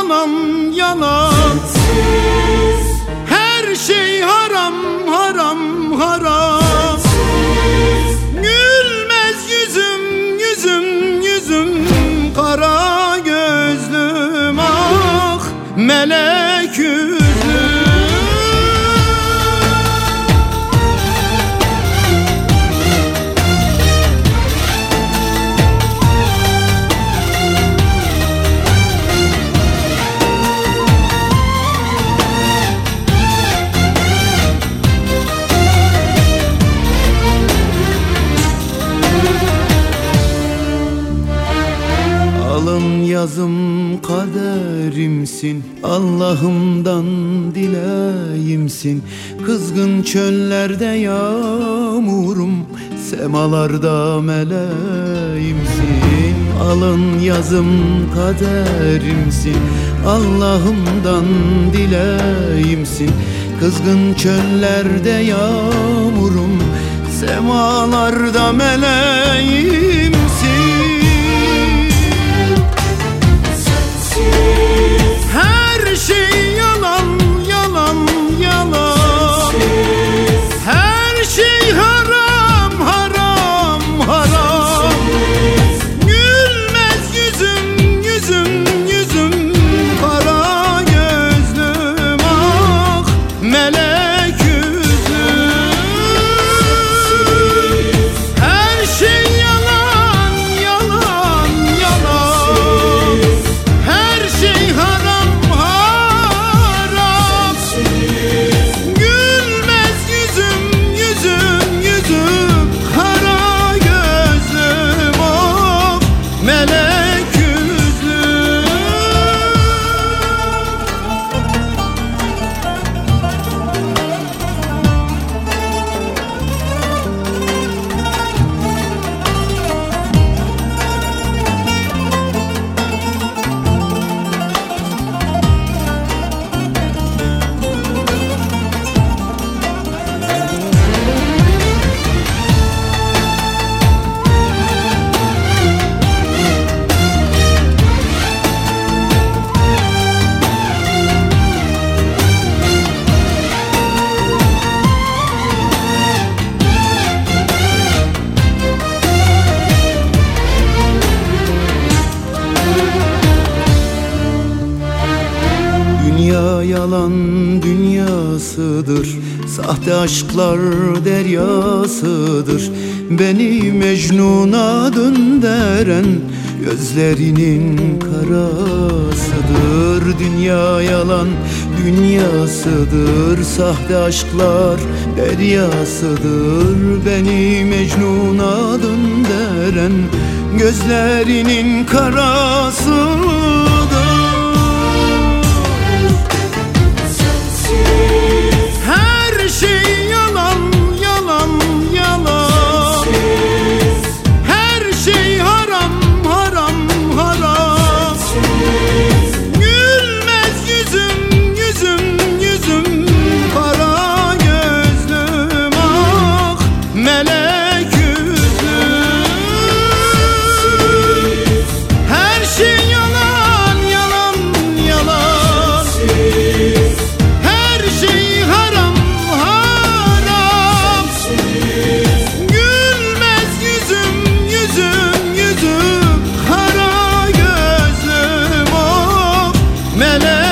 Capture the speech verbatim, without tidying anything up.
yalan yalan. Sensiz her şey haram haram haram. Sensiz gülmez yüzüm yüzüm yüzüm, kara gözlüm ah melek yüzlüm. Alın yazım kaderimsin, Allah'ımdan dileyimsin. Kızgın çöllerde yağmurum, semalarda meleğimsin. Alın yazım kaderimsin, Allah'ımdan dileyimsin. Kızgın çöllerde yağmurum, semalarda meleğimsin. Her şey yalan yalan yalan. Sensiz her şey haram haram haram. Sensiz gülmez yüzüm yüzüm yüzüm, kara gözlüm ah melek yüzlüm. Her şey yalan yalan yalan. Her şey haram haram. gülmez yüzüm yüzüm yüzüm, kara gözlüm oh melek yüzlüm. Dünya yalan dünyasıdır, sahte aşklar deryasıdır. Beni Mecnun'a döndüren gözlerinin karasıdır. Dünya yalan dünyasıdır, sahte aşklar deryasıdır. Beni Mecnun'a döndüren gözlerinin karasıdır. Her şey yalan yalan yalan. Sensiz her şey haram haram haram. Sensiz gülmez yüzüm yüzüm yüzüm, kara gözlüm ah melek yüzlüm. Her şey yalan yalan yalan. Sensiz her şey haram haram. gülmez yüzüm yüzüm yüzüm, kara gözlüm oh melek.